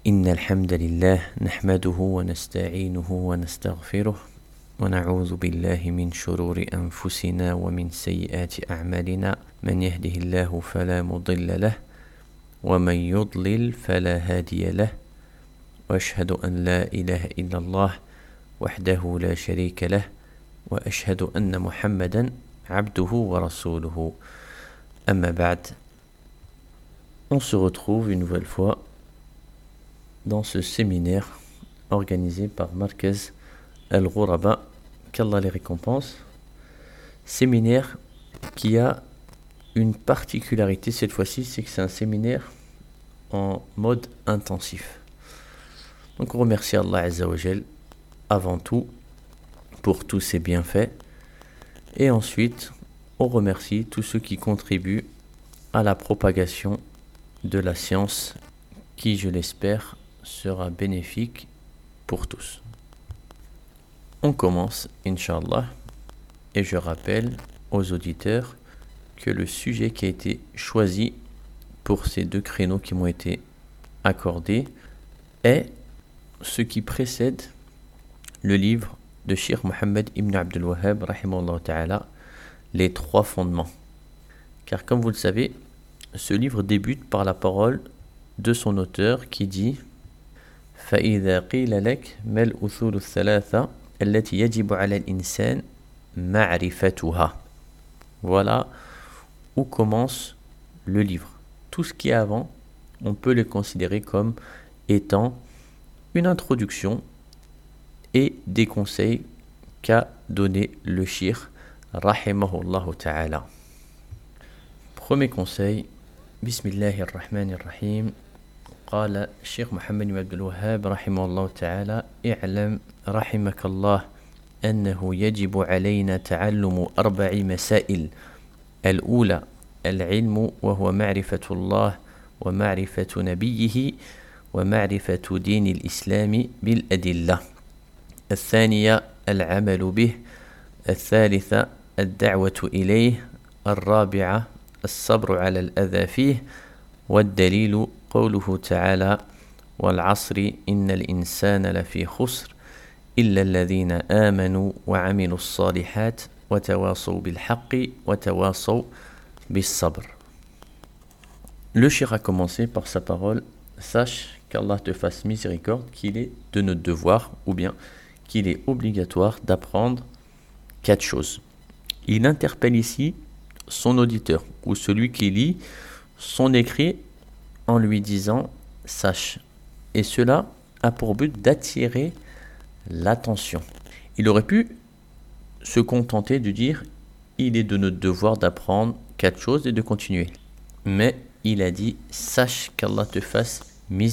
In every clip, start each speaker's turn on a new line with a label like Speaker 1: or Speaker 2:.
Speaker 1: إن الحمد لله نحمده ونستعينه ونستغفره ونعوذ بالله من شرور أنفسنا ومن سيئات أعمالنا من يهده الله فلا مضل له ومن يضلل فلا هادي له وأشهد أن لا إله إلا الله وحده لا شريك له وأشهد أن محمدا عبده ورسوله أما بعد. On se retrouve une nouvelle fois dans ce séminaire organisé par Markaz Al-Ghuraba, qu'Allah les récompense. Séminaire qui a une particularité cette fois-ci, c'est que c'est un séminaire en mode intensif. Donc on remercie Allah Azza wa Jal avant tout pour tous ses bienfaits, et ensuite on remercie tous ceux qui contribuent à la propagation de la science qui, je l'espère, sera bénéfique pour tous. On commence, Inch'Allah, et je rappelle aux auditeurs que le sujet qui a été choisi pour ces deux créneaux qui m'ont été accordés est ce qui précède le livre de Cheikh Mohammed ibn Abdul Wahhab, rahimahullah ta'ala, les trois fondements. Car comme vous le savez, ce livre débute par la parole de son auteur qui dit فَإِذَا قِيلَ لَكَ مَا الْأُصُولُ الثَّلَاثَةُ الَّتِي يَجِبُ عَلَى الْإِنسَانِ مَعْرِفَتُهَا. Voilà où commence le livre. Tout ce qui est avant, on peut le considérer comme étant une introduction et des conseils qu'a donné le Cheikh rahimahullah ta'ala. Premier conseil, Bismillahir Rahmanir Rahim. قال الشيخ محمد بن عبد الوهاب رحمه الله تعالى: اعلم رحمك الله أنه يجب علينا تعلم 4 مسائل. الأولى العلم، وهو معرفة الله ومعرفة نبيه ومعرفة دين الإسلام بالأدلة. الثانية العمل به. الثالثة الدعوة إليه. الرابعة الصبر على الأذى فيه. والدليل قوله تعالى: والعصر إن الإنسان لفي خسر إلا الذين آمنوا وعملوا الصالحات وتواصوا بالحق وتواصوا بالصبر. Le Cheikh a commencé par sa parole: sache qu'Allah te fasse miséricorde, qu'il est de notre devoir, ou bien qu'il est obligatoire d'apprendre 4 choses. Il interpelle ici son auditeur, ou celui qui lit son écrit, en lui disant « sache ». Et cela a pour but d'attirer l'attention. Il aurait pu se contenter de dire « il est de notre devoir d'apprendre 4 choses » et de continuer. Mais il a dit « sache qu'Allah te fasse miséricorde »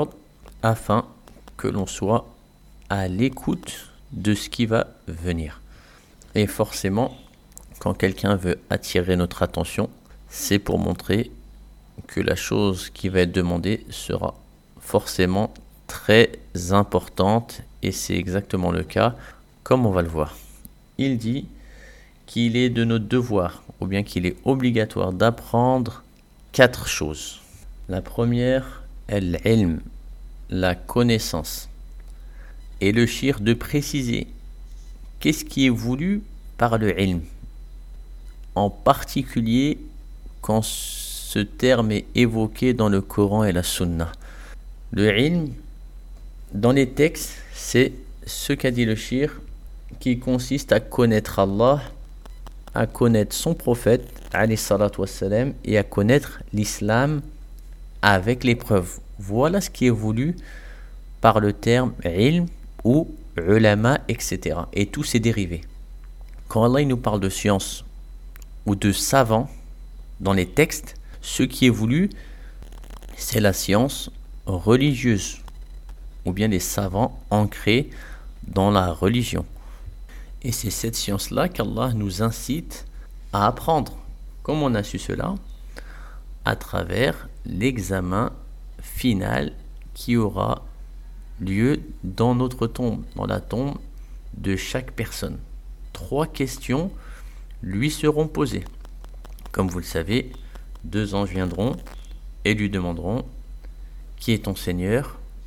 Speaker 1: afin que l'on soit à l'écoute de ce qui va venir. Et forcément, quand quelqu'un veut attirer notre attention, c'est pour montrer que la chose qui va être demandée sera forcément très importante, et c'est exactement le cas, comme on va le voir. Il dit qu'il est de notre devoir, ou bien qu'il est obligatoire d'apprendre 4 choses. La première, al-ilm, la connaissance. Et le shir de préciser qu'est-ce qui est voulu par le ilm, en particulier quand ce terme est évoqué dans le Coran et la Sunna. Le ilm, dans les textes, c'est ce qu'a dit le Cheikh, qui consiste à connaître Allah, à connaître son prophète, alayhi salatu wassalam, et à connaître l'islam avec les preuves. Voilà ce qui est voulu par le terme ilm ou ulama, etc. Et tous ses dérivés. Quand Allah il nous parle de science ou de savants dans les textes, ce qui est voulu, c'est la science religieuse, ou bien les savants ancrés dans la religion. Et c'est cette science-là qu'Allah nous incite à apprendre. Comment on a su cela? À travers l'examen final qui aura lieu dans notre tombe, dans la tombe de chaque personne. 3 questions lui seront posées. Comme vous le savez, 2 anges viendront et lui demanderont: qui est ton Seigneur?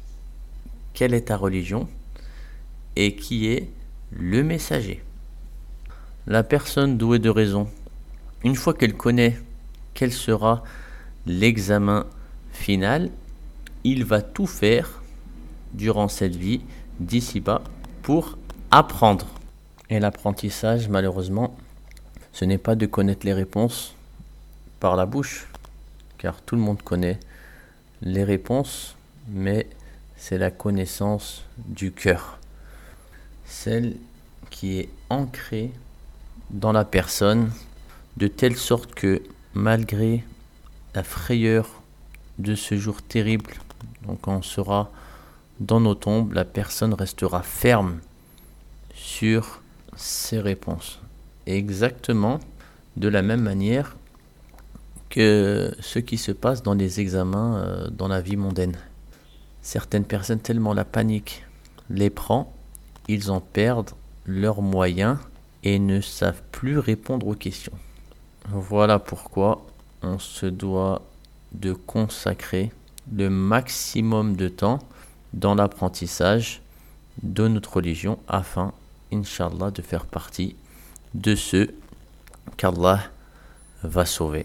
Speaker 1: quelle est ta religion et qui est le messager. La personne douée de raison, une fois qu'elle connaît quel sera l'examen final, il va tout faire durant cette vie d'ici-bas pour apprendre. Et l'apprentissage, malheureusement, ce n'est pas de connaître les réponses par la bouche, car tout le monde connaît les réponses, mais c'est la connaissance du cœur, celle qui est ancrée dans la personne, de telle sorte que malgré la frayeur de ce jour terrible, donc quand on sera dans nos tombes, la personne restera ferme sur ses réponses. Exactement de la même manière que ce qui se passe dans les examens dans la vie mondaine. Certaines personnes, tellement la panique les prend, ils en perdent leurs moyens et ne savent plus répondre aux questions. Voilà pourquoi on se doit de consacrer le maximum de temps dans l'apprentissage de notre religion afin, Inch'Allah, de faire partie de ceux qu'Allah va sauver.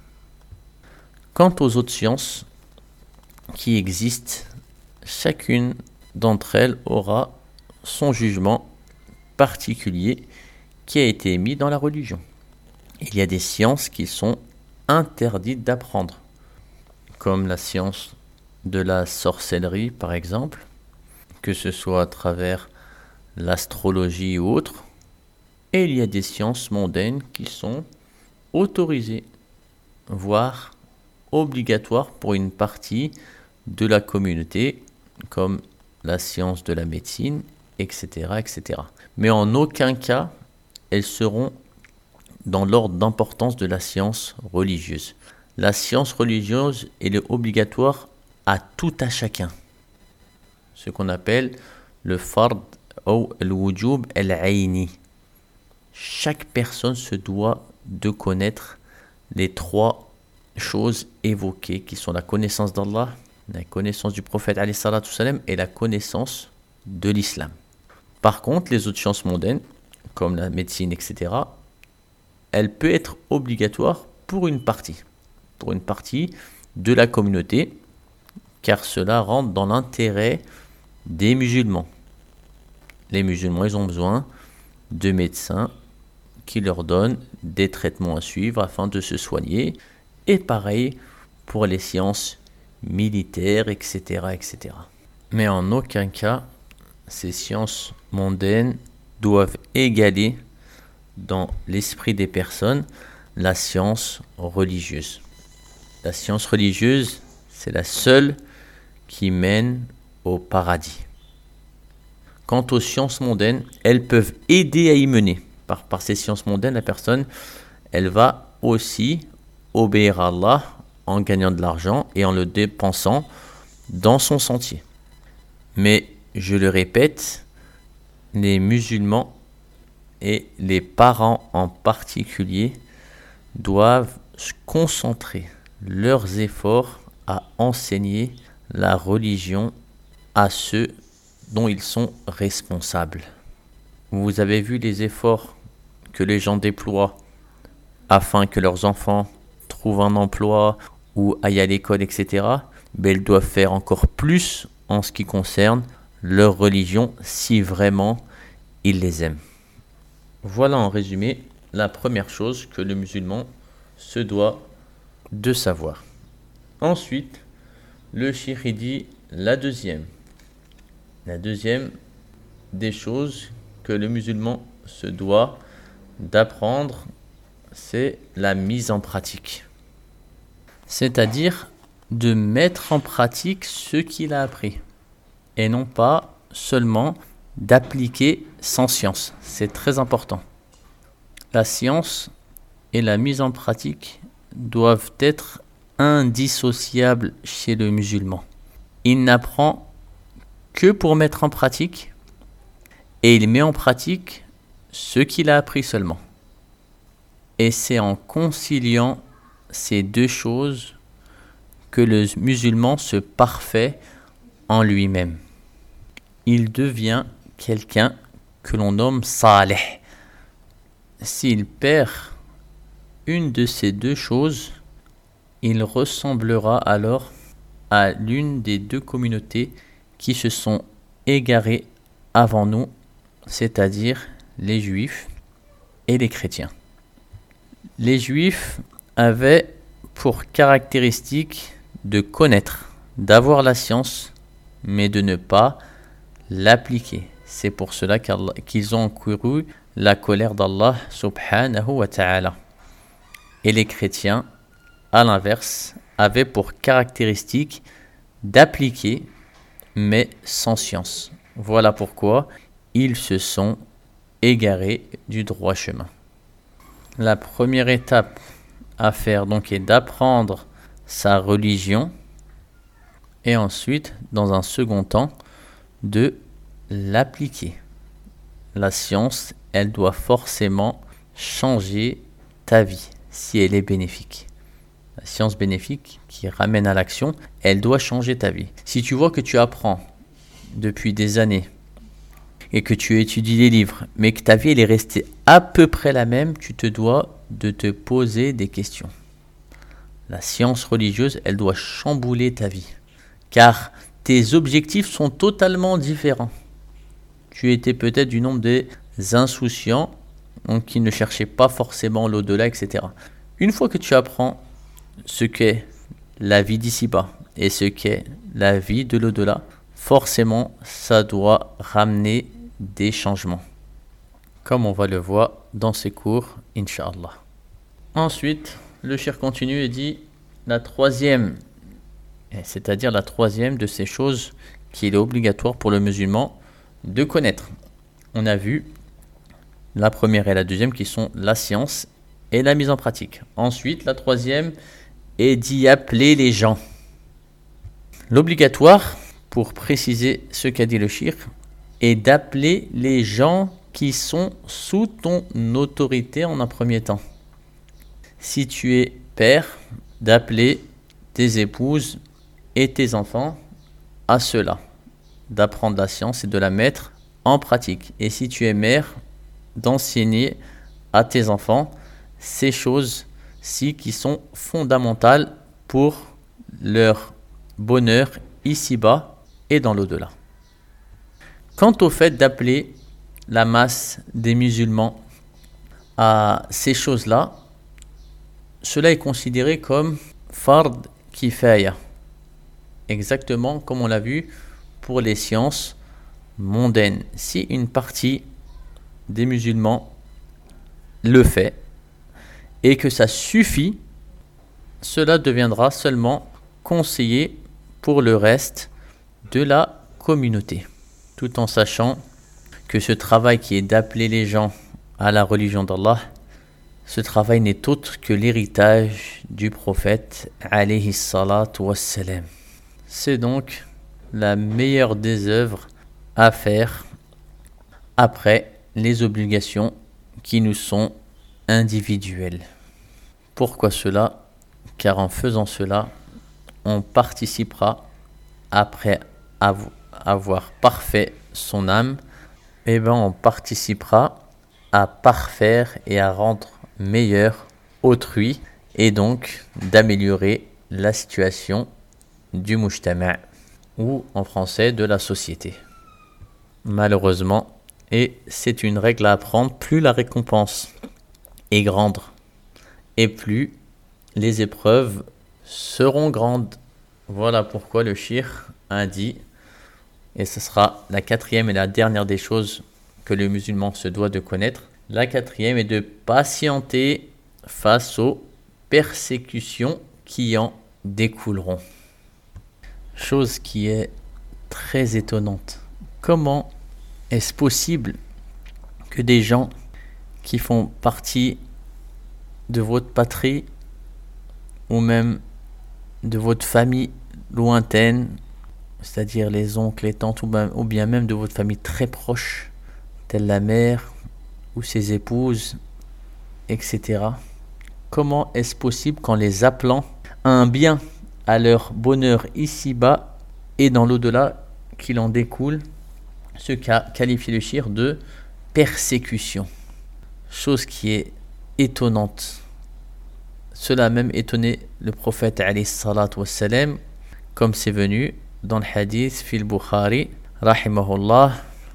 Speaker 1: Quant aux autres sciences qui existent, chacune d'entre elles aura son jugement particulier qui a été émis dans la religion. Il y a des sciences qui sont interdites d'apprendre, comme la science de la sorcellerie par exemple, que ce soit à travers l'astrologie ou autre. Et il y a des sciences mondaines qui sont autorisées, voire obligatoires pour une partie de la communauté, comme la science de la médecine, etc., etc. Mais en aucun cas, elles seront dans l'ordre d'importance de la science religieuse. La science religieuse, elle est obligatoire à tout à chacun. Ce qu'on appelle le fard ou le wujub al-ayni. Chaque personne se doit de connaître les trois choses évoquées qui sont la connaissance d'Allah, la connaissance du prophète alayhi salatu salam et la connaissance de l'islam. Par contre, les autres sciences mondaines, comme la médecine, etc., elle peut être obligatoire pour une partie de la communauté, car cela rentre dans l'intérêt des musulmans. Les musulmans, ils ont besoin de médecins qui leur donnent des traitements à suivre afin de se soigner, et pareil pour les sciences militaires, etc., etc. Mais en aucun cas, ces sciences mondaines doivent égaler dans l'esprit des personnes la science religieuse. La science religieuse, c'est la seule qui mène au paradis. Quant aux sciences mondaines, elles peuvent aider à y mener. Par ces sciences mondaines, la personne, elle va aussi obéir à Allah en gagnant de l'argent et en le dépensant dans son sentier. Mais, je le répète, les musulmans et les parents en particulier doivent concentrer leurs efforts à enseigner la religion à ceux dont ils sont responsables. Vous avez vu les efforts que les gens déploient afin que leurs enfants trouvent un emploi ou aillent à l'école, etc. Mais ils doivent faire encore plus en ce qui concerne leur religion si vraiment ils les aiment. Voilà en résumé la première chose que le musulman se doit de savoir. Ensuite, le cheikh dit la deuxième des choses que le musulman se doit d'apprendre, c'est la mise en pratique. C'est-à-dire de mettre en pratique ce qu'il a appris. Et non pas seulement d'appliquer sans science. C'est très important. La science et la mise en pratique doivent être indissociables chez le musulman. Il n'apprend que pour mettre en pratique et il met en pratique ce qu'il a appris seulement. Et c'est en conciliant ces deux choses que le musulman se parfait en lui-même. il devient quelqu'un que l'on nomme salih. S'il perd une de ces deux choses, il ressemblera alors à l'une des deux communautés qui se sont égarées avant nous, c'est-à-dire les Juifs et les chrétiens. Les Juifs avaient pour caractéristique de connaître, d'avoir la science, mais de ne pas l'appliquer. C'est pour cela qu'ils ont encouru la colère d'Allah subhanahu wa ta'ala. Et les chrétiens, à l'inverse, avaient pour caractéristique d'appliquer, mais sans science. Voilà pourquoi ils se sont égarés du droit chemin. La première étape à faire donc est d'apprendre sa religion et ensuite, dans un second temps, de l'appliquer. La science, elle doit forcément changer ta vie si elle est bénéfique. La science bénéfique qui ramène à l'action, elle doit changer ta vie. Si tu vois que tu apprends depuis des années et que tu étudies les livres, mais que ta vie elle est restée à peu près la même, tu te dois de te poser des questions. La science religieuse, elle doit chambouler ta vie, car tes objectifs sont totalement différents. Tu étais peut-être du nombre des insouciants, donc qui ne cherchaient pas forcément l'au-delà, etc. Une fois que tu apprends ce qu'est la vie d'ici-bas et ce qu'est la vie de l'au-delà, forcément, ça doit ramener des changements, comme on va le voir dans ces cours, Inch'Allah. Ensuite, le cheikh continue et dit la troisième, c'est-à-dire la troisième de ces choses qu'il est obligatoire pour le musulman de connaître. On a vu la première et la deuxième qui sont la science et la mise en pratique. Ensuite, la troisième est d'y appeler les gens. L'obligatoire, pour préciser ce qu'a dit le cheikh, est d'appeler les gens qui sont sous ton autorité en un premier temps. Si tu es père, d'appeler tes épouses et tes enfants à cela, d'apprendre la science et de la mettre en pratique. Et si tu es mère, d'enseigner à tes enfants ces choses-ci qui sont fondamentales pour leur bonheur ici-bas et dans l'au-delà. Quant au fait d'appeler la masse des musulmans à ces choses-là, cela est considéré comme fard kifaya, exactement comme on l'a vu pour les sciences mondaines. Si une partie des musulmans le fait et que ça suffit, cela deviendra seulement conseillé pour le reste de la communauté, tout en sachant que ce travail qui est d'appeler les gens à la religion d'Allah, ce travail n'est autre que l'héritage du prophète alayhi salatu wassalam. C'est donc la meilleure des œuvres à faire après les obligations qui nous sont individuelles. Pourquoi cela ? Car en faisant cela, on participera, après avoir parfait son âme, on participera à parfaire et à rendre meilleur autrui et donc d'améliorer la situation du mujtama' ou en français de la société. Malheureusement, et c'est une règle à apprendre, plus la récompense est grande et plus les épreuves seront grandes. Voilà pourquoi le cheikh a dit, et ce sera la quatrième et la dernière des choses que le musulman se doit de connaître. La quatrième est de patienter face aux persécutions qui en découleront. Chose qui est très étonnante. Comment est-ce possible que des gens qui font partie de votre patrie ou même de votre famille lointaine, c'est-à-dire les oncles, les tantes ou bien même de votre famille très proche, telle la mère ou ses épouses, etc. Comment est-ce possible qu'en les appelant à un bien, à leur bonheur ici-bas et dans l'au-delà qu'il en découle, ce qu'a qualifié le shirk de persécution. Chose qui est étonnante. Cela a même étonné le prophète alayhi salatu wassalam, comme c'est venu dans le hadith fil Bukhari rahimahullah,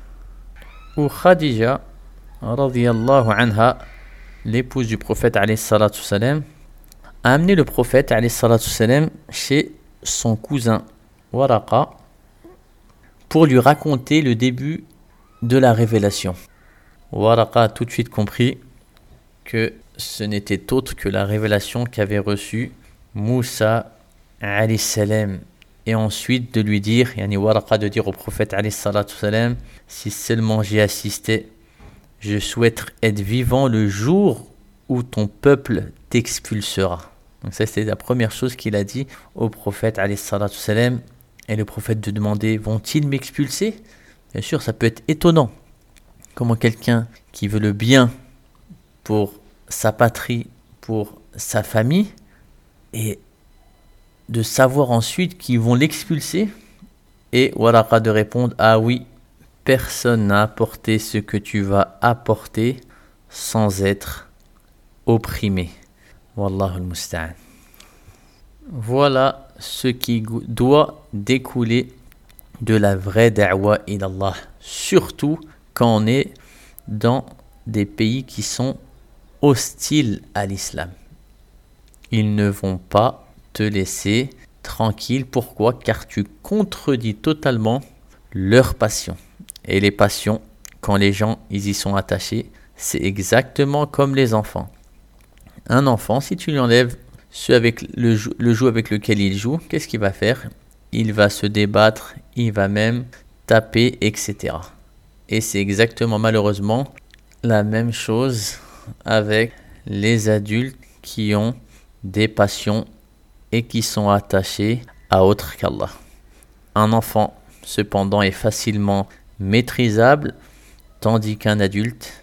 Speaker 1: où Khadija radiyallahu anha, l'épouse du prophète alayhi salatu wassalam, a amené le prophète alayhi salatu wassalam chez son cousin Waraqa pour lui raconter le début de la révélation. Waraqa a tout de suite compris que ce n'était autre que la révélation qu'avait reçue Moussa alayhi salam, et ensuite de lui dire, Waraqa de dire au prophète alayhi salatu salam, si seulement j'y assistais, je souhaite être vivant le jour où ton peuple t'expulsera. Donc ça, c'était la première chose qu'il a dit au prophète alayhi salatu salam. Et le prophète de demander, vont-ils m'expulser? Bien sûr, ça peut être étonnant. Comment quelqu'un qui veut le bien pour sa patrie, pour sa famille, et de savoir ensuite qu'ils vont l'expulser. Et Waraqa de répondre, ah oui, personne n'a apporté ce que tu vas apporter sans être opprimé. Wallahu al-musta'an. Voilà ce qui doit découler de la vraie da'wa ilallah, surtout quand on est dans des pays qui sont hostiles à l'islam. Ils ne vont pas te laisser tranquille. Pourquoi? Car tu contredis totalement leurs passions. Et les passions, quand les gens ils y sont attachés, c'est exactement comme les enfants. Un enfant, si tu lui enlèves le jeu avec lequel il joue, qu'est-ce qu'il va faire? Il va se débattre, il va même taper, etc. Et c'est exactement malheureusement la même chose avec les adultes qui ont des passions et qui sont attachés à autre qu'Allah. Un enfant, cependant, est facilement maîtrisable, tandis qu'un adulte,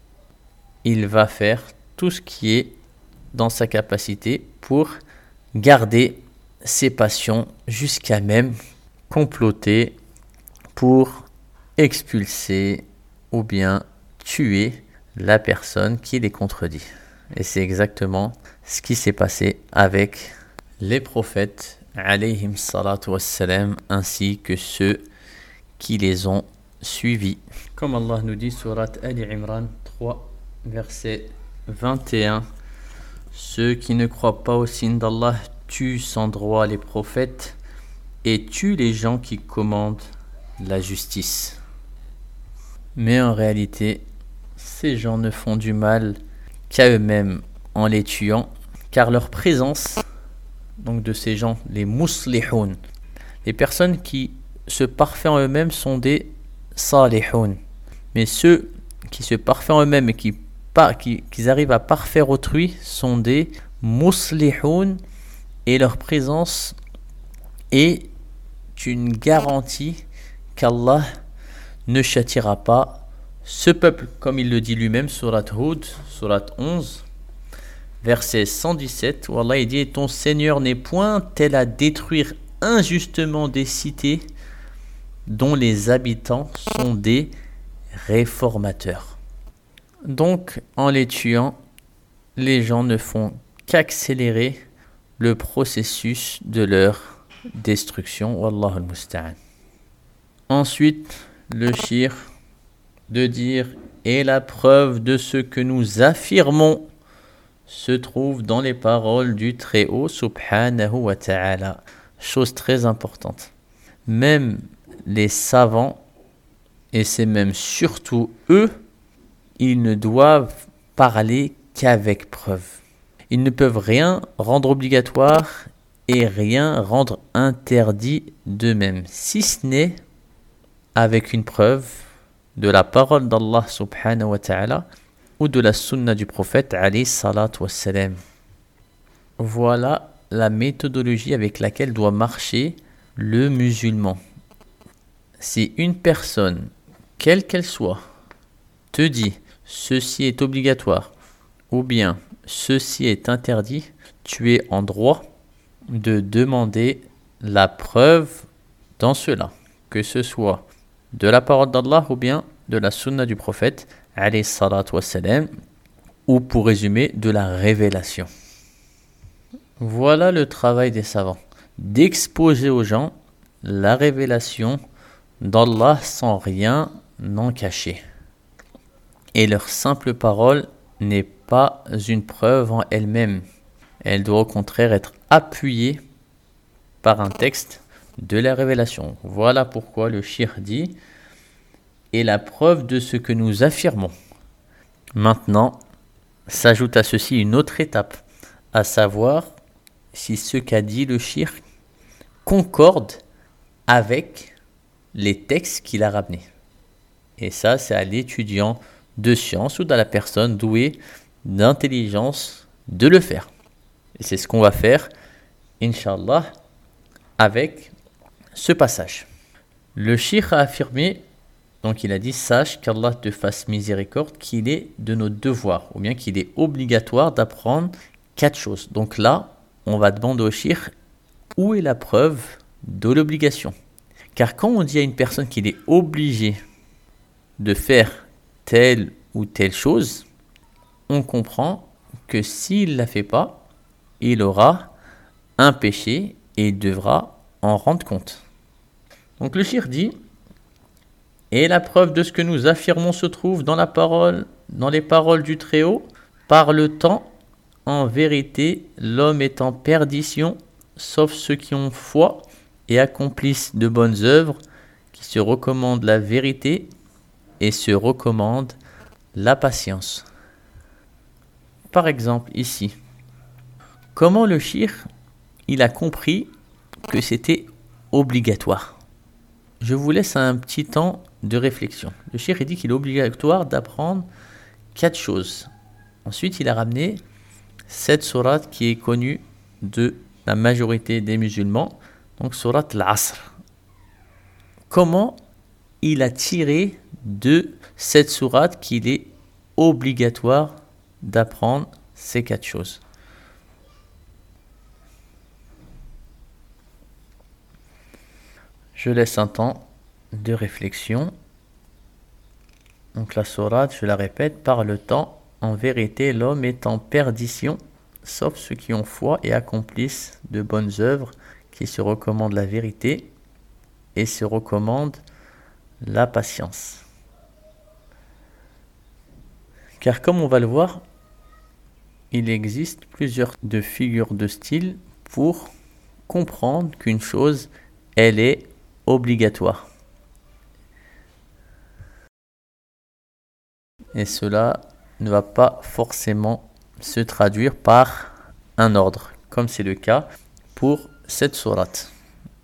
Speaker 1: il va faire tout ce qui est dans sa capacité pour garder ses passions, jusqu'à même comploter pour expulser ou bien tuer la personne qui les contredit. Et c'est exactement ce qui s'est passé avec les prophètes alayhim salatu wassalam, ainsi que ceux qui les ont suivis. Comme Allah nous dit, surat Ali Imran 3, verset 21, ceux qui ne croient pas au signe d'Allah tuent sans droit les prophètes et tuent les gens qui commandent la justice. Mais en réalité, ces gens ne font du mal qu'à eux-mêmes en les tuant, car leur présence, donc de ces gens, les muslihoun, les personnes qui se parfaient en eux-mêmes sont des salihoun. Mais ceux qui se parfaient en eux-mêmes et qui arrivent à parfaire autrui sont des muslihoun, et leur présence est une garantie qu'Allah ne châtiera pas ce peuple, comme il le dit lui-même, surat Hud, surat 11, verset 117, où Allah dit, ton Seigneur n'est point tel à détruire injustement des cités dont les habitants sont des réformateurs. Donc, en les tuant, les gens ne font qu'accélérer le processus de leur destruction. Wallahu al-musta'an. Ensuite, le shirk de dire, et la preuve de ce que nous affirmons se trouve dans les paroles du Très-Haut, subhanahu wa ta'ala. Chose très importante. Même les savants, et c'est même surtout eux, ils ne doivent parler qu'avec preuve. Ils ne peuvent rien rendre obligatoire et rien rendre interdit d'eux-mêmes, si ce n'est avec une preuve de la parole d'Allah subhanahu wa ta'ala ou de la sunna du prophète alayhi salatu wassalam. Voilà la méthodologie avec laquelle doit marcher le musulman. Si une personne, quelle qu'elle soit, te dit ceci est obligatoire ou bien ceci est interdit, tu es en droit de demander la preuve dans cela, que ce soit de la parole d'Allah ou bien de la sunna du prophète, alayhi salatu wassalam, ou pour résumer, de la révélation. Voilà le travail des savants, d'exposer aux gens la révélation d'Allah sans rien en cacher. Et leur simple parole n'est pas une preuve en elle-même. Elle doit au contraire être appuyée par un texte de la révélation. Voilà pourquoi le shir dit « est la preuve de ce que nous affirmons ». Maintenant, s'ajoute à ceci une autre étape, à savoir si ce qu'a dit le shir concorde avec les textes qu'il a ramenés. Et ça, c'est à l'étudiant de science ou à la personne douée d'intelligence de le faire. Et c'est ce qu'on va faire, Inch'Allah, avec ce passage. Le Cheikh a affirmé, donc il a dit, sache qu'Allah te fasse miséricorde, qu'il est de nos devoirs, ou bien qu'il est obligatoire d'apprendre 4 choses. Donc là, on va demander au Cheikh, où est la preuve de l'obligation? Car quand on dit à une personne qu'il est obligé de faire telle ou telle chose, on comprend que s'il ne la fait pas, il aura un péché et il devra en rendre compte. Donc le shir dit, et la preuve de ce que nous affirmons se trouve dans les paroles du Très-Haut, par le temps, en vérité, l'homme est en perdition, sauf ceux qui ont foi et accomplissent de bonnes œuvres, qui se recommandent la vérité et se recommandent la patience. Par exemple, ici, comment le shir, il a compris que c'était obligatoire? Je vous laisse un petit temps de réflexion. Le shir, il dit qu'il est obligatoire d'apprendre 4 choses. Ensuite, il a ramené cette sourate qui est connue de la majorité des musulmans, donc sourate al-Asr. Comment il a tiré de cette sourate qu'il est obligatoire d'apprendre ces 4 choses? Je laisse un temps de réflexion. Donc la sourate, je la répète, par le temps, en vérité, l'homme est en perdition, sauf ceux qui ont foi et accomplissent de bonnes œuvres, qui se recommandent la vérité et se recommandent la patience. Car comme on va le voir, il existe plusieurs figures de style pour comprendre qu'une chose, elle est obligatoire. Et cela ne va pas forcément se traduire par un ordre, comme c'est le cas pour cette sourate.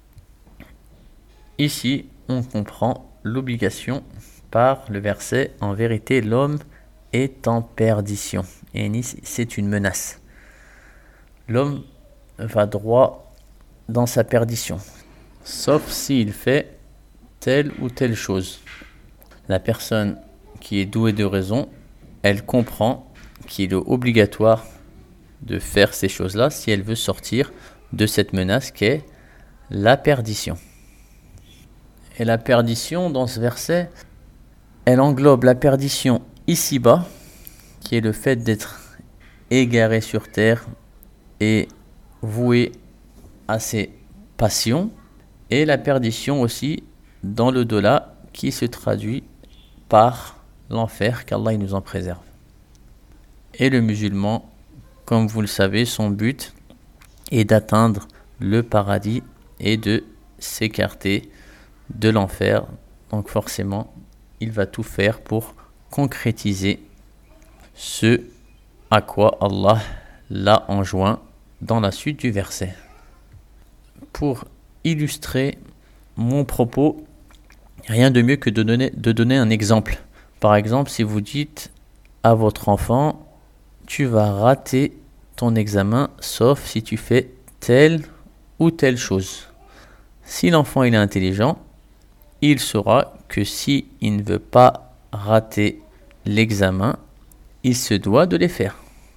Speaker 1: Ici, on comprend l'obligation par le verset « En vérité, l'homme est en perdition ». Et c'est une menace. L'homme va droit dans sa perdition, sauf s'il fait telle ou telle chose. La personne qui est douée de raison, elle comprend qu'il est obligatoire de faire ces choses-là si elle veut sortir de cette menace qu'est la perdition. Et la perdition, dans ce verset, elle englobe la perdition ici-bas, qui est le fait d'être égaré sur terre et voué à ses passions, et la perdition aussi dans l'au-delà, qui se traduit par l'enfer, qu'Allah nous en préserve. Et le musulman, comme vous le savez, son but est d'atteindre le paradis et de s'écarter de l'enfer. Donc forcément, il va tout faire pour concrétiser ce à quoi Allah l'a enjoint dans la suite du verset. Pour illustrer mon propos, rien de mieux que de donner un exemple. Par exemple, si vous dites à votre enfant, tu vas rater ton examen sauf si tu fais telle ou telle chose. Si l'enfant il est intelligent, il saura que s'il ne veut pas rater l'examen, il se doit de les faire.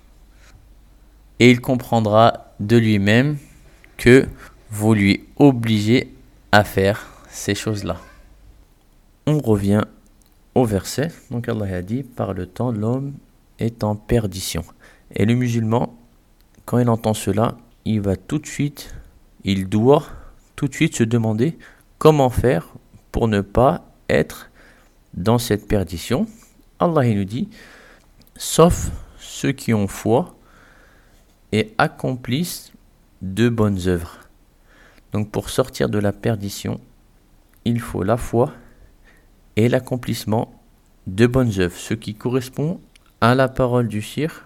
Speaker 1: Et il comprendra de lui-même que vous lui obligez à faire ces choses-là. on revient au verset. Donc Allah a dit, par le temps, l'homme est en perdition. Et le musulman, quand il entend cela, il doit tout de suite se demander comment faire pour ne pas être dans cette perdition. Allah il nous dit, sauf ceux qui ont foi et accomplissent de bonnes œuvres. Donc pour sortir de la perdition, il faut la foi et l'accomplissement de bonnes œuvres, ce qui correspond à la parole du shir.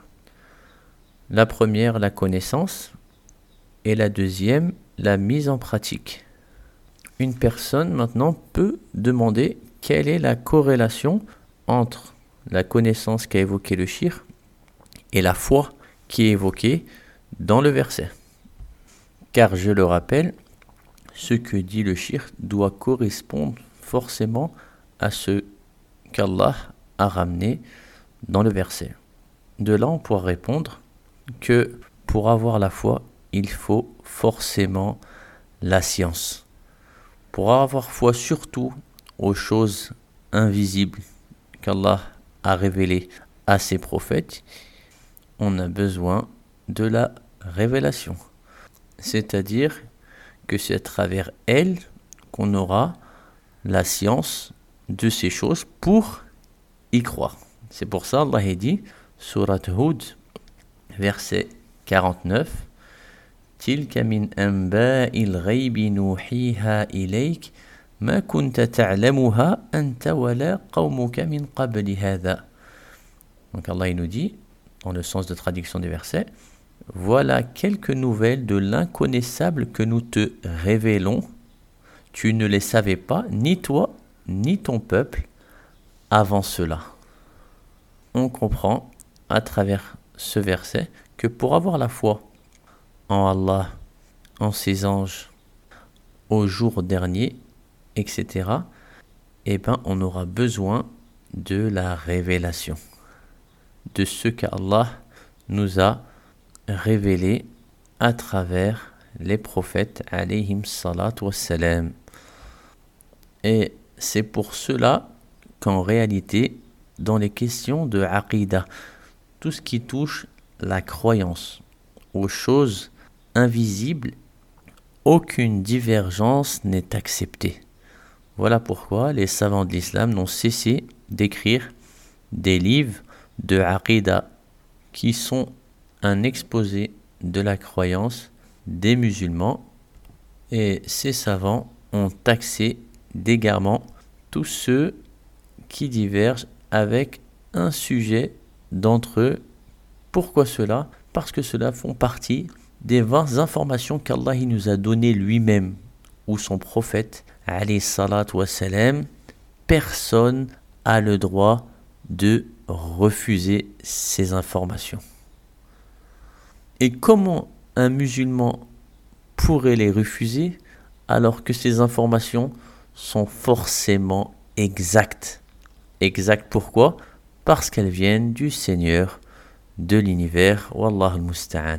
Speaker 1: La première, la connaissance, et la deuxième, la mise en pratique. Une personne maintenant peut demander quelle est la corrélation entre la connaissance qu'a évoqué le shir et la foi qui est évoquée dans le verset. Car je le rappelle, ce que dit le shir doit correspondre forcément à ce qu'Allah a ramené dans le verset. De là, on pourra répondre que pour avoir la foi, il faut forcément la science. Pour avoir foi surtout aux choses invisibles qu'Allah a révélées à ses prophètes, on a besoin de la révélation. C'est-à-dire que c'est à travers elle qu'on aura la science de ces choses pour y croire. C'est pour ça Allah a dit, Surat Hud, verset 49, تلك من أنباء الغيب نوحيها إليك ما كنت تعلمها أنت ولا قومك من قبل هذا. Donc Allah il nous dit, dans le sens de traduction des versets, voilà quelques nouvelles de l'inconnaissable que nous te révélons. Tu ne les savais pas, ni toi, ni ton peuple, avant cela. On comprend à travers ce verset que pour avoir la foi en Allah, en ses anges, au jour dernier, etc., on aura besoin de la révélation, de ce qu'Allah nous a révélé à travers les prophètes, alayhim salatu wassalam. Et c'est pour cela qu'en réalité, dans les questions de aqidah, tout ce qui touche la croyance aux choses invisibles, aucune divergence n'est acceptée. Voilà pourquoi les savants de l'islam n'ont cessé d'écrire des livres de aqidah qui sont un exposé de la croyance des musulmans, et ces savants ont taxé d'égarement tous ceux qui divergent avec un sujet d'entre eux. Pourquoi cela ? Parce que cela font partie des 20 informations qu'Allah nous a données lui-même ou son prophète, alayhi salatu wassalam. Personne n'a le droit de refuser ces informations. Et comment un musulman pourrait les refuser alors que ces informations sont forcément exactes ? Exactes pourquoi ? Parce qu'elles viennent du Seigneur de l'univers, Wallahu al-Musta'an.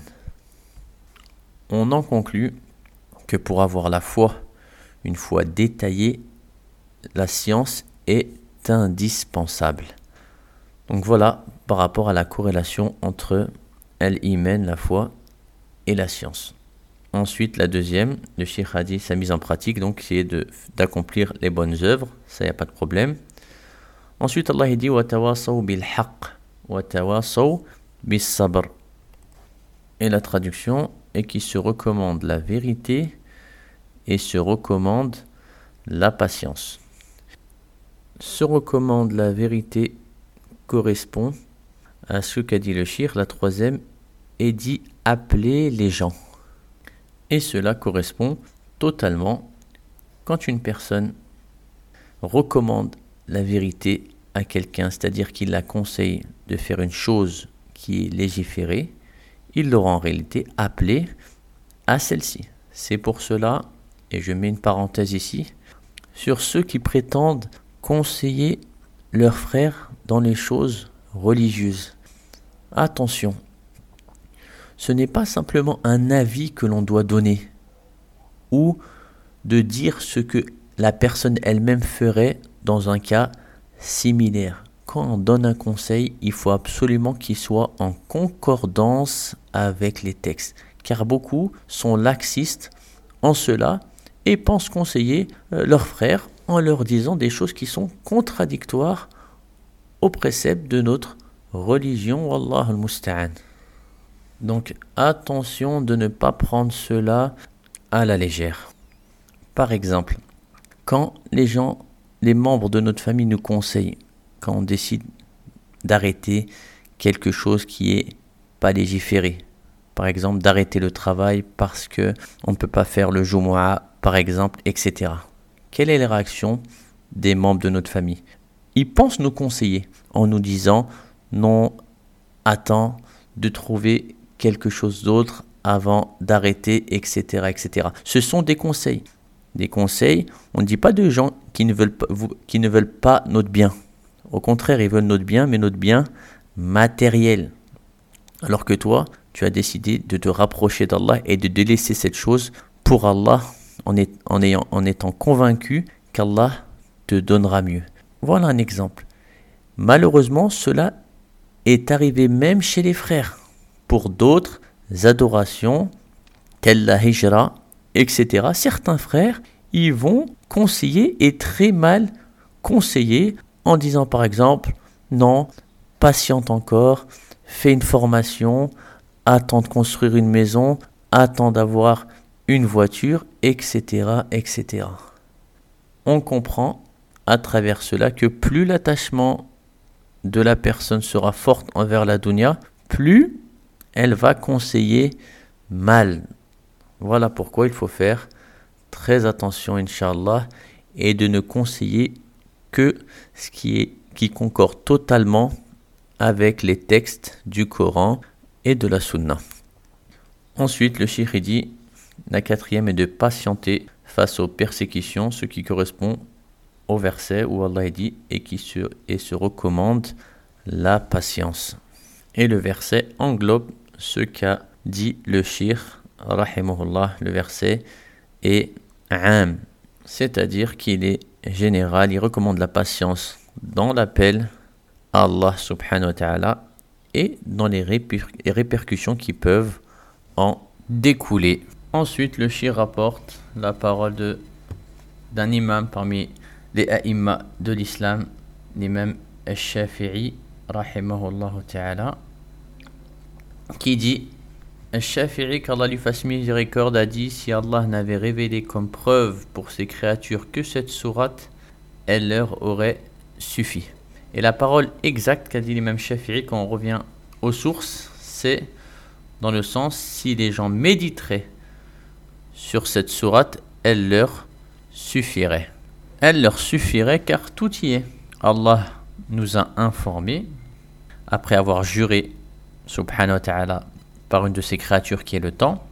Speaker 1: On en conclut que pour avoir la foi, une foi détaillée, la science est indispensable. Donc voilà, par rapport à la corrélation entre al-Iman, la foi, et la science. Ensuite, la deuxième, le Cheikh a dit sa mise en pratique, donc c'est d'accomplir les bonnes œuvres, ça y a pas de problème. Ensuite, Allah dit wa tawasaw bil haqq wa tawasaw bis sabr. Et la traduction est qui se recommande la vérité et se recommande la patience. Se recommande la vérité correspond à ce qu'a dit le Cheikh, la troisième, et dit appeler les gens. Et cela correspond totalement quand une personne recommande la vérité à quelqu'un, c'est-à-dire qu'il la conseille de faire une chose qui est légiférée, il l'aura en réalité appelé à celle-ci. C'est pour cela, et je mets une parenthèse ici, sur ceux qui prétendent conseiller leurs frères dans les choses religieuses. Attention, ce n'est pas simplement un avis que l'on doit donner ou de dire ce que la personne elle-même ferait dans un cas similaire. Quand on donne un conseil, il faut absolument qu'il soit en concordance avec les textes. Car beaucoup sont laxistes en cela et pensent conseiller leurs frères en leur disant des choses qui sont contradictoires aux préceptes de notre religion. Wallahu al-musta'an. Donc attention de ne pas prendre cela à la légère. Par exemple, quand les membres de notre famille nous conseillent, quand on décide d'arrêter quelque chose qui est pas légiféré, par exemple d'arrêter le travail parce que on ne peut pas faire le Jumu'ah, par exemple, etc. Quelle est la réaction des membres de notre famille? Ils pensent nous conseiller en nous disant non, attends de trouver quelque chose d'autre avant d'arrêter, etc., etc. Ce sont des conseils. Des conseils, on ne dit pas de gens qui ne veulent pas notre bien. Au contraire, ils veulent notre bien, mais notre bien matériel. Alors que toi, tu as décidé de te rapprocher d'Allah et de délaisser cette chose pour Allah en étant convaincu qu'Allah te donnera mieux. Voilà un exemple. Malheureusement, cela est arrivé même chez les frères. Pour d'autres adorations, telles la hijra, etc. Certains frères, ils vont conseiller et très mal conseiller en disant par exemple, non, patiente encore, fais une formation, attends de construire une maison, attends d'avoir une voiture, etc., etc. On comprend à travers cela que plus l'attachement de la personne sera forte envers la dunya, plus elle va conseiller mal. Voilà pourquoi il faut faire très attention, Inch'Allah, et de ne conseiller que ce qui concorde totalement avec les textes du Coran et de la Sunna. Ensuite, le cheikh dit, la quatrième est de patienter face aux persécutions, ce qui correspond au verset où Allah dit et se recommande la patience. Et le verset englobe ce qu'a dit le cheikh, rahimahullah. Le verset est am, c'est-à-dire qu'il est général, il recommande la patience dans l'appel à Allah subhanahu wa ta'ala et dans les répercussions qui peuvent en découler. Ensuite, le cheikh rapporte la parole d'un imam parmi les a'imma de l'islam, l'imam al-Shafi'i, rahimahullah ta'ala, qui dit, al-Shafi'i, qu'Allah lui fasse miséricorde, a dit, si Allah n'avait révélé comme preuve pour ses créatures que cette sourate, elle leur aurait suffi. Et la parole exacte qu'a dit l'imam Shafi'i, quand on revient aux sources, c'est dans le sens, si les gens méditeraient sur cette sourate, elle leur suffirait. Elle leur suffirait car tout y est. Allah nous a informés, après avoir juré, subhanahu wa ta'ala, par une de ses créatures qui est le temps,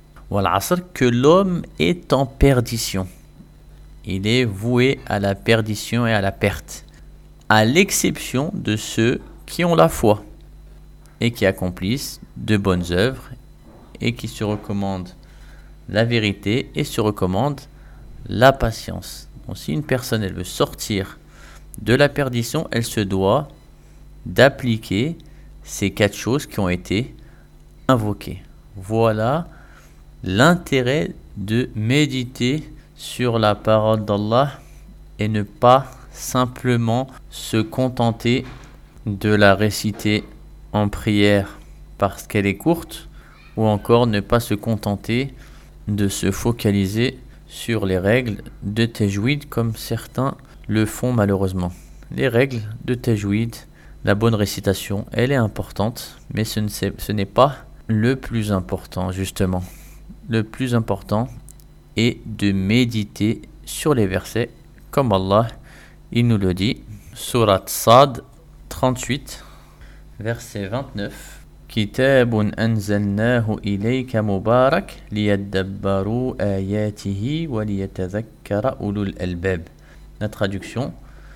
Speaker 1: que l'homme est en perdition. Il est voué à la perdition et à la perte, à l'exception de ceux qui ont la foi et qui accomplissent de bonnes œuvres et qui se recommandent la vérité et se recommandent la patience. Donc, si une personne elle veut sortir de la perdition, elle se doit d'appliquer ces 4 choses qui ont été invoquées. Voilà l'intérêt de méditer sur la parole d'Allah et ne pas simplement se contenter de la réciter en prière parce qu'elle est courte, ou encore ne pas se contenter de se focaliser sur les règles de tajwid comme certains le font malheureusement. Les règles de tajwid, la bonne récitation, elle est importante, mais ce n'est pas le plus important justement. Le plus important est de méditer sur les versets comme Allah, il nous le dit, Surat Sad 38, verset 29. Kitabun anzalnahu ilayka mubarak liyadabbaru ayatihi wa liyatadhakkara ulul albab. La traduction,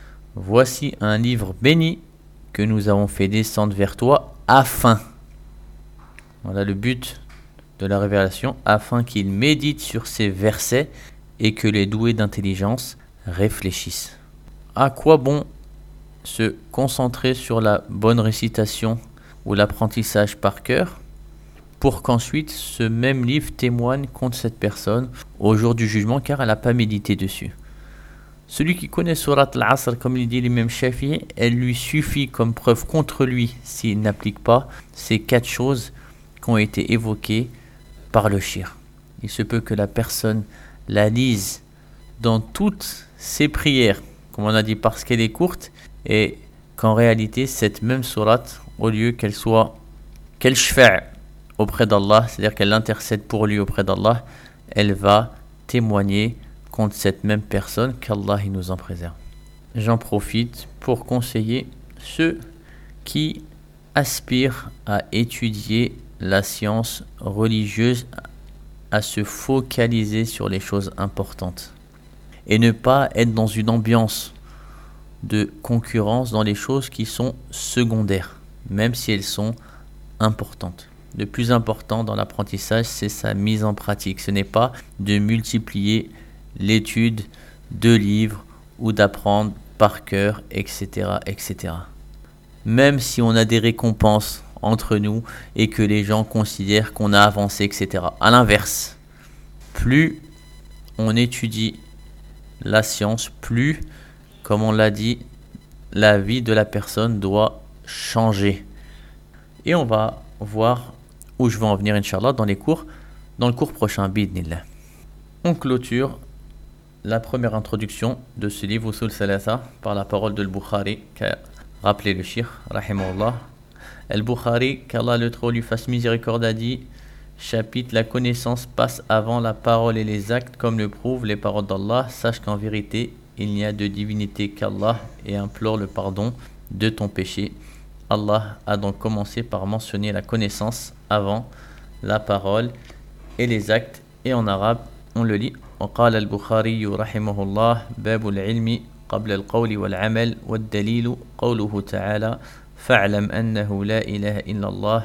Speaker 1: voici un livre béni que nous avons fait descendre vers toi afin. Voilà le but de la révélation, afin qu'il médite sur ces versets et que les doués d'intelligence réfléchissent. à quoi bon se concentrer sur la bonne récitation ou l'apprentissage par cœur pour qu'ensuite ce même livre témoigne contre cette personne au jour du jugement car elle n'a pas médité dessus. Celui qui connaît Surat al-Asr, comme il dit l'imam Shafi'i, elle lui suffit comme preuve contre lui s'il n'applique pas ces 4 choses qui ont été évoquées par le shir. Il se peut que la personne la lise dans toutes ses prières, comme on a dit, parce qu'elle est courte, et qu'en réalité, cette même sourate, au lieu qu'elle shfa' auprès d'Allah, c'est-à-dire qu'elle intercède pour lui auprès d'Allah, elle va témoigner contre cette même personne, qu'Allah il nous en préserve. J'en profite pour conseiller ceux qui aspirent à étudier la science religieuse, à se focaliser sur les choses importantes et ne pas être dans une ambiance de concurrence dans les choses qui sont secondaires, même si elles sont importantes. Le plus important dans l'apprentissage, c'est sa mise en pratique. Ce n'est pas de multiplier l'étude de livres ou d'apprendre par cœur, etc., etc. Même si on a des récompenses entre nous et que les gens considèrent qu'on a avancé, etc. À l'inverse, plus on étudie la science, plus, comme on l'a dit, la vie de la personne doit changer. Et on va voir où je vais en venir, Inch'Allah, dans le cours prochain, bidnillah. On clôture la première introduction de ce livre, Usul Thalatha, par la parole de Al-Bukhari, qu'a rappelé le Cheikh, rahimahullah. Al-Bukhari, qu'Allah le Très lui fasse miséricorde, a dit, chapitre, la connaissance passe avant la parole et les actes, comme le prouvent les paroles d'Allah. Sache qu'en vérité, il n'y a de divinité qu'Allah et implore le pardon de ton péché. Allah a donc commencé par mentionner la connaissance avant la parole et les actes. Et en arabe, on le lit. وقال البخاري رحمه الله باب العلم قبل القول والعمل والدليل قوله تعالى فاعلم أنه لا إله إلا الله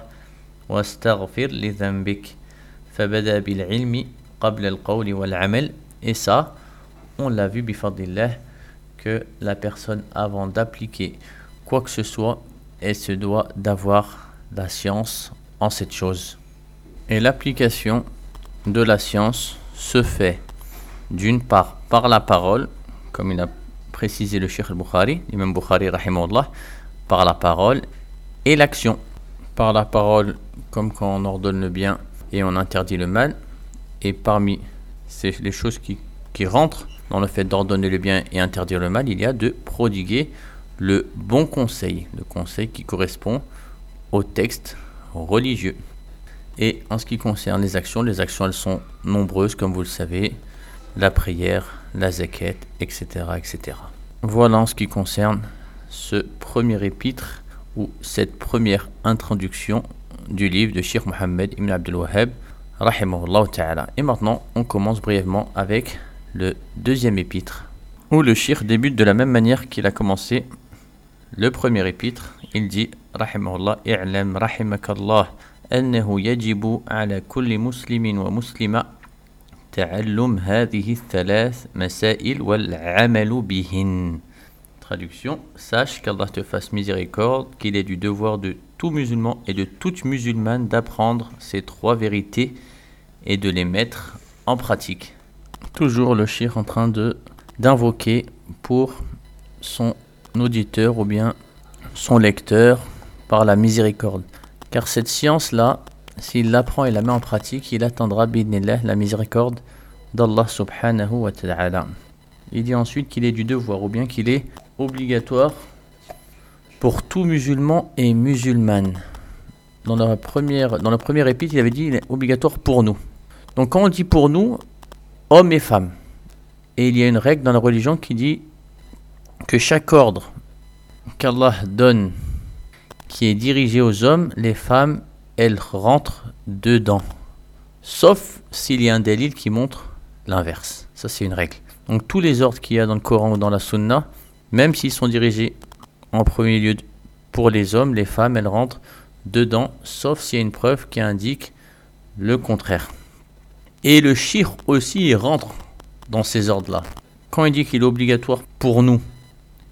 Speaker 1: واستغفر لذنبك فبدأ بالعلم قبل القول والعمل. Et ça, on l'a vu bifadillah, que la personne, avant d'appliquer quoi que ce soit, elle se doit d'avoir la science en cette chose. Et l'application de la science se fait d'une part par la parole, comme il a précisé le Cheikh al-Bukhari, l'imam Bukhari rahimahullah, par la parole, et l'action. Par la parole, comme quand on ordonne le bien et on interdit le mal, et parmi les choses qui rentrent dans le fait d'ordonner le bien et interdire le mal, il y a de prodiguer le bon conseil, le conseil qui correspond au texte religieux. Et en ce qui concerne les actions, elles sont nombreuses, comme vous le savez, la prière, la zakat, etc., etc. Voilà en ce qui concerne ce premier épître ou cette première introduction du livre de Cheikh Mohammed ibn Abdul Wahhab, rahimahullah ta'ala. Et maintenant, on commence brièvement avec le deuxième épître, où le Cheikh débute de la même manière qu'il a commencé le premier épître. Il dit, rahimahullah, i'lam rahimakallah أنه يجب على كل مسلم ومسلمة تعلم هذه الثلاث مسائل والعمل بهن. Traduction, sache qu'Allah te fasse miséricorde, qu'il est du devoir de tout musulman et de toute musulmane d'apprendre ces 3 vérités et de les mettre en pratique. Toujours le cheikh en train d'invoquer pour son auditeur ou bien son lecteur par la miséricorde. Car cette science-là, s'il l'apprend et la met en pratique, il atteindra bidnillah la miséricorde d'Allah subhanahu wa ta'ala. Il dit ensuite qu'il est du devoir ou bien qu'il est obligatoire pour tout musulman et musulmane. Dans le premier épître, il avait dit qu'il est obligatoire pour nous. Donc quand on dit pour nous, hommes et femmes, et il y a une règle dans la religion qui dit que chaque ordre qu'Allah donne qui est dirigé aux hommes, les femmes, elles rentrent dedans. Sauf s'il y a un délil qui montre l'inverse. Ça, c'est une règle. Donc, tous les ordres qu'il y a dans le Coran ou dans la Sunna, même s'ils sont dirigés en premier lieu pour les hommes, les femmes, elles rentrent dedans, sauf s'il y a une preuve qui indique le contraire. Et le shirk aussi, il rentre dans ces ordres-là. Quand il dit qu'il est obligatoire pour nous,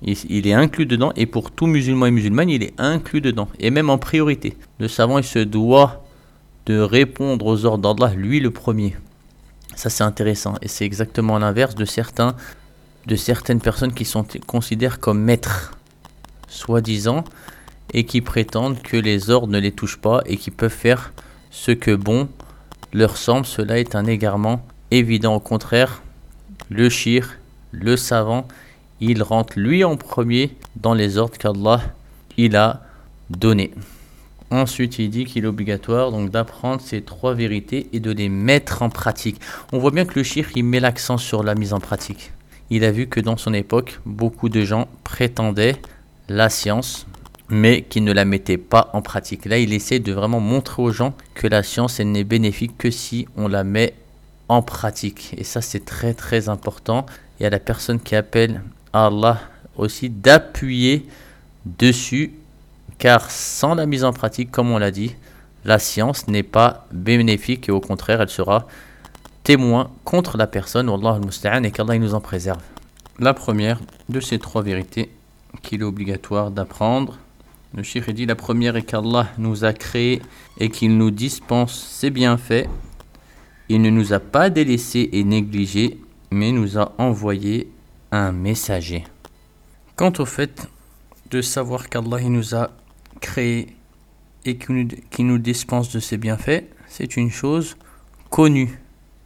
Speaker 1: il est inclus dedans, et pour tout musulman et musulmane, il est inclus dedans, et même en priorité. Le savant, il se doit de répondre aux ordres d'Allah, lui le premier. Ça, c'est intéressant, et c'est exactement l'inverse de certaines personnes qui sont considérées comme maîtres, soi-disant, et qui prétendent que les ordres ne les touchent pas et qui peuvent faire ce que bon leur semble. Cela est un égarement évident. Au contraire, le shir, le savant, il rentre lui en premier dans les ordres qu'Allah il a donnés. Ensuite, il dit qu'il est obligatoire donc d'apprendre ces 3 vérités et de les mettre en pratique. On voit bien que le shir, il met l'accent sur la mise en pratique. Il a vu que dans son époque, beaucoup de gens prétendaient la science, mais qui ne la mettaient pas en pratique. Là, il essaie de vraiment montrer aux gens que la science, elle n'est bénéfique que si on la met en pratique. Et ça, c'est très très important. Il y a la personne qui appelle à Allah aussi d'appuyer dessus, car sans la mise en pratique, comme on l'a dit, la science n'est pas bénéfique et au contraire, elle sera témoin contre la personne. Wallahu al-musta'an, et qu'Allah nous en préserve. La première de ces 3 vérités qu'il est obligatoire d'apprendre, le cheikh dit, la première est qu'Allah nous a créés et qu'il nous dispense ses bienfaits. Il ne nous a pas délaissés et négligés, mais nous a envoyé un messager. Quant au fait de savoir qu'Allah il nous a créés et qu'il nous dispense de ses bienfaits, c'est une chose connue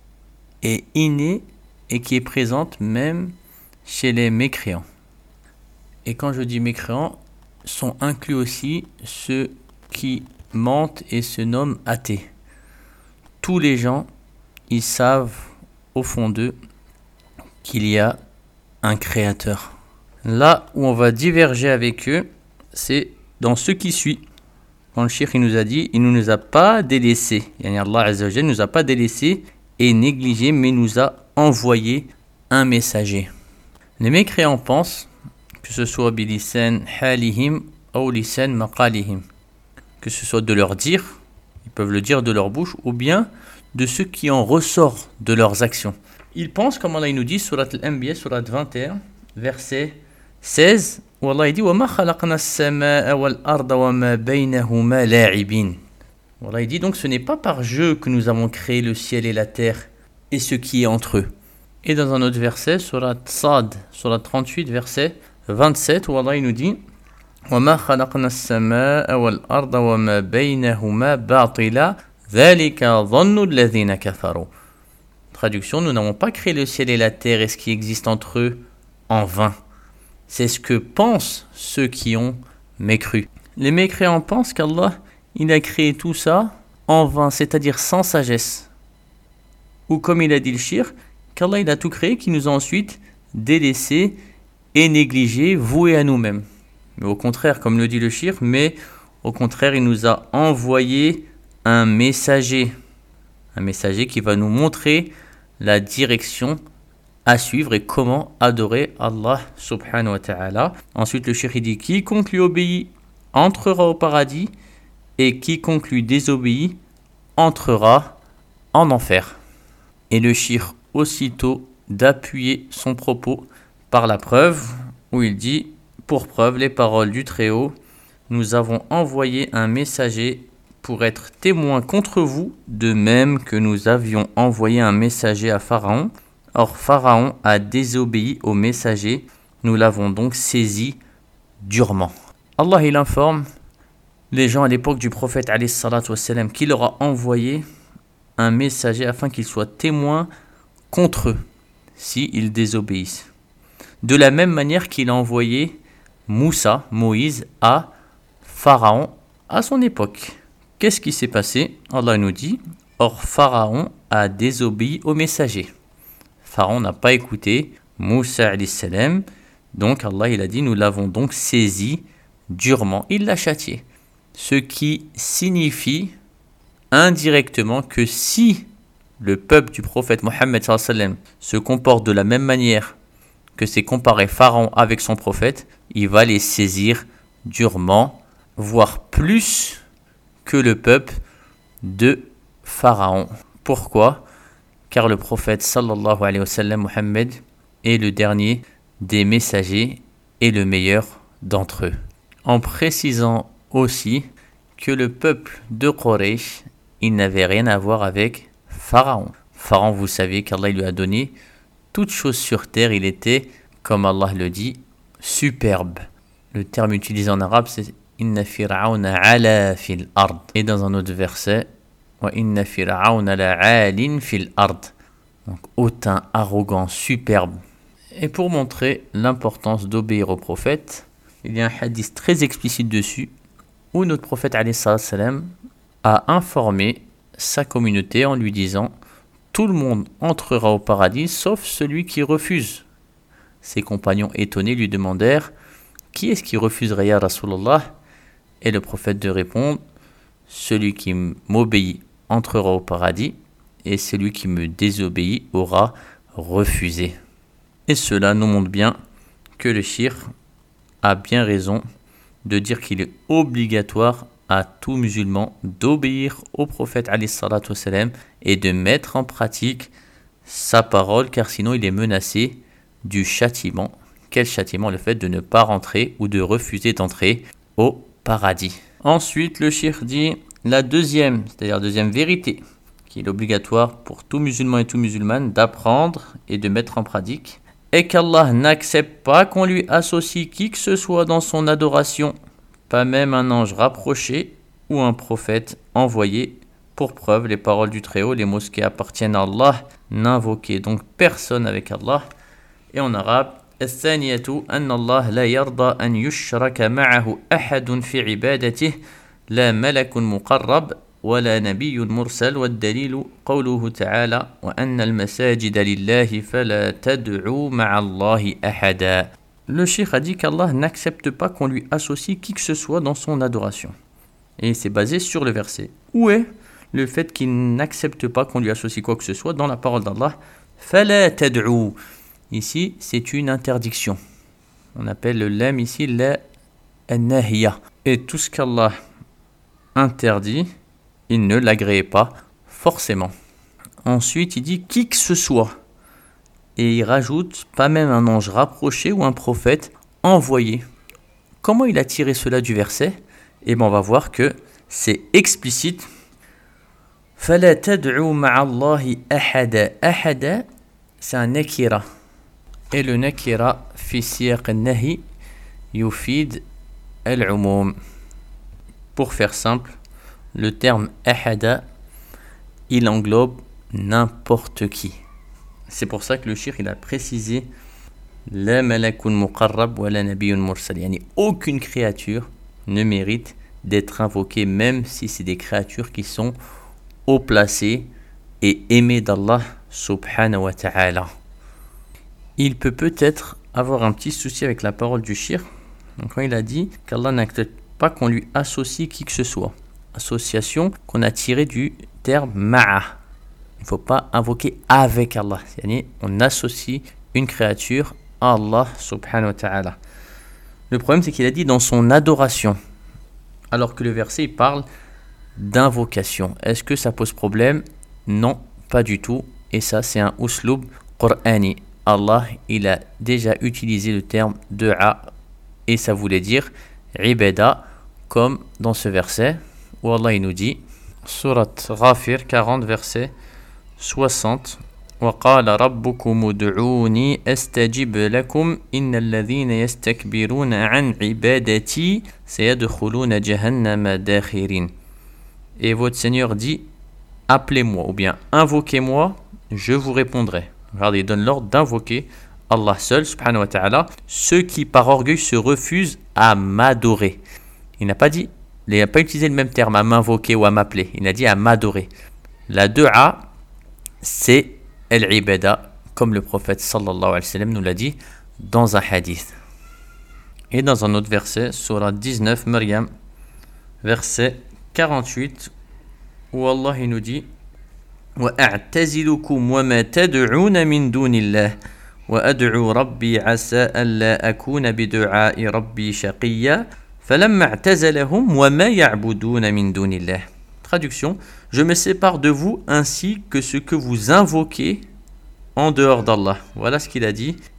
Speaker 1: et innée et qui est présente même chez les mécréants. Et quand je dis mécréants, sont inclus aussi ceux qui mentent et se nomment athées. Tous les gens, ils savent au fond d'eux qu'il y a un créateur. Là où on va diverger avec eux, c'est dans ce qui suit. Quand le cheikh il nous a dit, il ne nous a pas délaissés. Allah Azza wa Jalla ne nous a pas délaissés et négligés, mais nous a envoyé un messager. Les mécréants pensent que ce soit bilisan halihim ou lisan maqalihim, que ce soit de leur dire, ils peuvent le dire de leur bouche, ou bien de ce qui en ressort de leurs actions. Ils pensent, comme Allah nous dit, surat al-Anbiya, surat 21, verset 16, où Allah dit وَمَا خَلَقْنَا السَّمَاءَ وَالْأَرْضَ وَمَا بَيْنَهُمَا لَاعِبِينَ. Allah dit donc ce n'est pas par jeu que nous avons créé le ciel et la terre et ce qui est entre eux. Et dans un autre verset, surat Sad, surat 38, verset 27, où Allah nous dit وَمَا خَلَقْنَا السَّمَاءَ وَالْأَرْضَ وَمَا بَيْنَهُمَا بَاطِلًا ذَلِكَ ظَنُّ الَّذِينَ كَفَرُوا. Traduction, nous n'avons pas créé le ciel et la terre et ce qui existe entre eux en vain. C'est ce que pensent ceux qui ont mécru. Les mécréants pensent qu'Allah il a créé tout ça en vain, c'est-à-dire sans sagesse. Ou comme il a dit le shir, qu'Allah il a tout créé, qui nous a ensuite délaissés et négligés, voués à nous-mêmes. Mais au contraire, comme le dit le shir, mais au contraire, il nous a envoyé un messager qui va nous montrer la direction à suivre et comment adorer Allah subhanahu wa ta'ala. Ensuite, le shir dit, quiconque lui obéit entrera au paradis et quiconque lui désobéit entrera en enfer. Et le shir aussitôt d'appuyer son propos par la preuve, où il dit, pour preuve les paroles du Très-Haut, nous avons envoyé un messager pour être témoin contre vous, de même que nous avions envoyé un messager à Pharaon. Or Pharaon a désobéi au messager, nous l'avons donc saisi durement. Allah il informe les gens à l'époque du prophète alayhi salatu wassalam qu'il leur a envoyé un messager afin qu'ils soient témoins contre eux s'ils désobéissent. De la même manière qu'il a envoyé Moïse à Pharaon à son époque. Qu'est-ce qui s'est passé? Allah nous dit, or Pharaon a désobéi au messager. Pharaon n'a pas écouté Moussa alayhi salam, donc Allah il a dit, nous l'avons donc saisi durement, il l'a châtié. Ce qui signifie indirectement que si le peuple du prophète Mohammed se comporte de la même manière que s'est comparé Pharaon avec son prophète, il va les saisir durement, voire plus que le peuple de Pharaon. Pourquoi? Car le prophète sallallahu alayhi wa sallam, Mohammed, est le dernier des messagers est le meilleur d'entre eux. En précisant aussi que le peuple de Quraysh, il n'avait rien à voir avec Pharaon. Pharaon, vous savez qu'Allah lui a donné toute chose sur terre, il était, comme Allah le dit, superbe. Le terme utilisé en arabe, c'est « Inna fir'auna ala fil ard ». Et dans un autre verset, « Wa inna fir'auna la'alin fil ard ». Donc, hautain, arrogant, superbe. Et pour montrer l'importance d'obéir au prophète, il y a un hadith très explicite dessus, où notre prophète alayhi salam a informé sa communauté en lui disant « Tout le monde entrera au paradis, sauf celui qui refuse ». Ses compagnons étonnés lui demandèrent « Qui est-ce qui refuserait ya Rasulallah ?» Et le prophète de répondre « Celui qui m'obéit entrera au paradis, et celui qui me désobéit aura refusé. » Et cela nous montre bien que le shirk a bien raison de dire qu'il est obligatoire à tout musulman d'obéir au prophète alayhi salatu wassalam et de mettre en pratique sa parole, car sinon il est menacé du châtiment. Quel châtiment? Le fait de ne pas rentrer ou de refuser d'entrer au paradis. Ensuite, le shirk dit la deuxième, c'est-à-dire la deuxième vérité, qu'il est obligatoire pour tout musulman et tout musulmane d'apprendre et de mettre en pratique, et qu'Allah n'accepte pas qu'on lui associe qui que ce soit dans son adoration, pas même un ange rapproché ou un prophète envoyé. Pour preuve, les paroles du Très-Haut, les mosquées appartiennent à Allah, n'invoquez donc personne avec Allah. Et en arabe, الثانية أن الله لا يرضى أن يشرك معه أحد في عبادته لا ملك مقرب ولا نبي مرسل والدليل قوله تعالى وأن المساجد لله فلا تدعوا مع الله أحدا. Le cheikh a dit qu'Allah n'accepte pas qu'on lui associe qui que ce soit dans son adoration. Et c'est basé sur le verset. Où est le fait qu'il n'accepte pas qu'on lui associe quoi que ce soit dans la parole d'Allah? فلا تدعوا. Ici, c'est une interdiction. On appelle le lam ici la nahya. Et tout ce qu'Allah interdit, il ne l'agrée pas forcément. Ensuite, il dit qui que ce soit. Et il rajoute pas même un ange rapproché ou un prophète envoyé. Comment il a tiré cela du verset? Et bien on va voir que c'est explicite. فَلَا تَدْعُوا مَعَ اللَّهِ أَحَدًا. أَحَدًا, c'est un nakira. Et le nakira, fi siyaq al-nahi, yufid al-umum. Pour faire simple, le terme ahada, il englobe n'importe qui. C'est pour ça que le shirk, il a précisé la malakun muqarrab wa la nabiyyun mursal. Yani aucune créature ne mérite d'être invoquée, même si c'est des créatures qui sont haut placées et aimées d'Allah subhanahu wa ta'ala. Il peut peut-être avoir un petit souci avec la parole du shirk. Donc quand il a dit qu'Allah n'accepte pas qu'on lui associe qui que ce soit. Association qu'on a tirée du terme ma'a. Il ne faut pas invoquer avec Allah. C'est-à-dire on associe une créature à Allah subhanahu wa ta'ala. Le problème c'est qu'il a dit dans son adoration. Alors que le verset il parle d'invocation. Est-ce que ça pose problème? Non, pas du tout. Et ça c'est un uslub qur'ani. Allah, il a déjà utilisé le terme du'a et ça voulait dire ibada, comme dans ce verset où Allah il nous dit, Surat Ghafir 40 verset 60, وَقَالَ رَبُّكُمُ ادْعُونِي أَسْتَجِبْ لَكُمْ إِنَّ الَّذِينَ يَسْتَكْبِرُونَ عَنْ عِبَادَتِي سَيَدْخُلُونَ جَهَنَّمَ دَاخِرِينَ. Et votre Seigneur dit, appelez-moi ou bien invoquez-moi, je vous répondrai. Regardez, il donne l'ordre d'invoquer Allah seul, subhanahu wa ta'ala, ceux qui par orgueil se refusent à m'adorer. Il n'a pas utilisé le même terme, à m'invoquer ou à m'appeler. Il a dit à m'adorer. La du'a, c'est al-ibada, comme le prophète sallallahu alayhi wa sallam nous l'a dit dans un hadith. Et dans un autre verset, surah 19, Maryam, verset 48, où Allah il nous dit وَأَعْتَزِلُكُمْ وَمَا تَدْعُونَ مِن دُونِ اللَّهِ وَأَدْعُو رَبِّي عَسَىٰ أَلَّا أَكُونَ بِدُعَاءِ رَبِّي شَقِيًّا فَلَمَّا اعْتَزَلَهُمْ وَمَا يَعْبُدُونَ مِن دُونِ اللَّهِ. Traduction, je me sépare de vous ainsi que ce que vous invoquez en dehors d'Allah. Voilà ce qu'il a dit.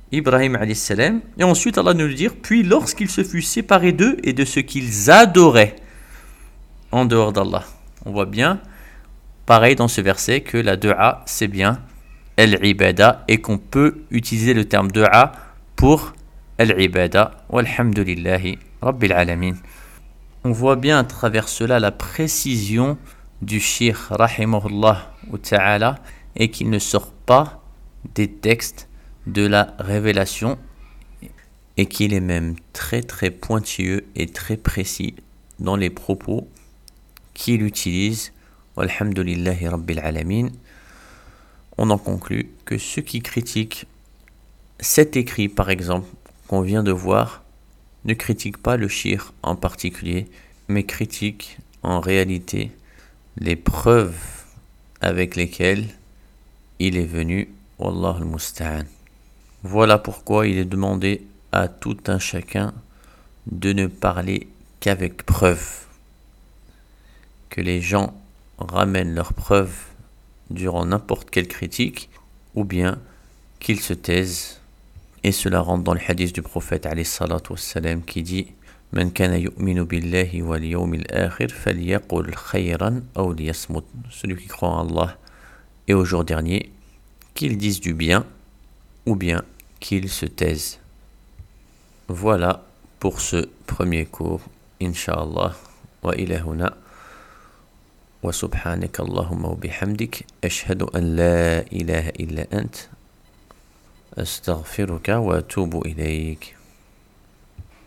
Speaker 1: Ibrahim alayhi salam. Et ensuite Allah nous le dit, puis lorsqu'il se fut séparé d'eux et de ce qu'ils adoraient en dehors d'Allah. On voit bien, pareil dans ce verset, que la dua c'est bien al-ibada et qu'on peut utiliser le terme dua pour al-ibada. Walhamdulillahi rabbil alamin. On voit bien à travers cela la précision du Cheikh rahimahullah ou ta'ala et qu'il ne sort pas des textes de la révélation et qu'il est même très très pointilleux et très précis dans les propos qu'il utilise. Walhamdulillahi rabbil alamin. On en conclut que ceux qui critiquent cet écrit par exemple qu'on vient de voir ne critiquent pas le shir en particulier, mais critiquent en réalité les preuves avec lesquelles il est venu. Wallah al-musta'an. Voilà pourquoi il est demandé à tout un chacun de ne parler qu'avec preuves. Que les gens ramènent leurs preuves durant n'importe quelle critique, ou bien qu'ils se taisent. Et cela rentre dans le hadith du prophète alayhi salatu wassalam qui dit Man kana yu'minu billahi wal yawmil akhir falyaqul khayran aw liyasmut. Celui qui croit en Allah et au jour dernier, qu'il dise du bien ou bien qu'il se taise. Voilà pour ce premier cours, Inch'Allah. Wa ila huna. Wa subhanaka Allahumma wa bihamdik. Ashhadu an la ilaha illa ant. أستغفرك وأتوب إليك.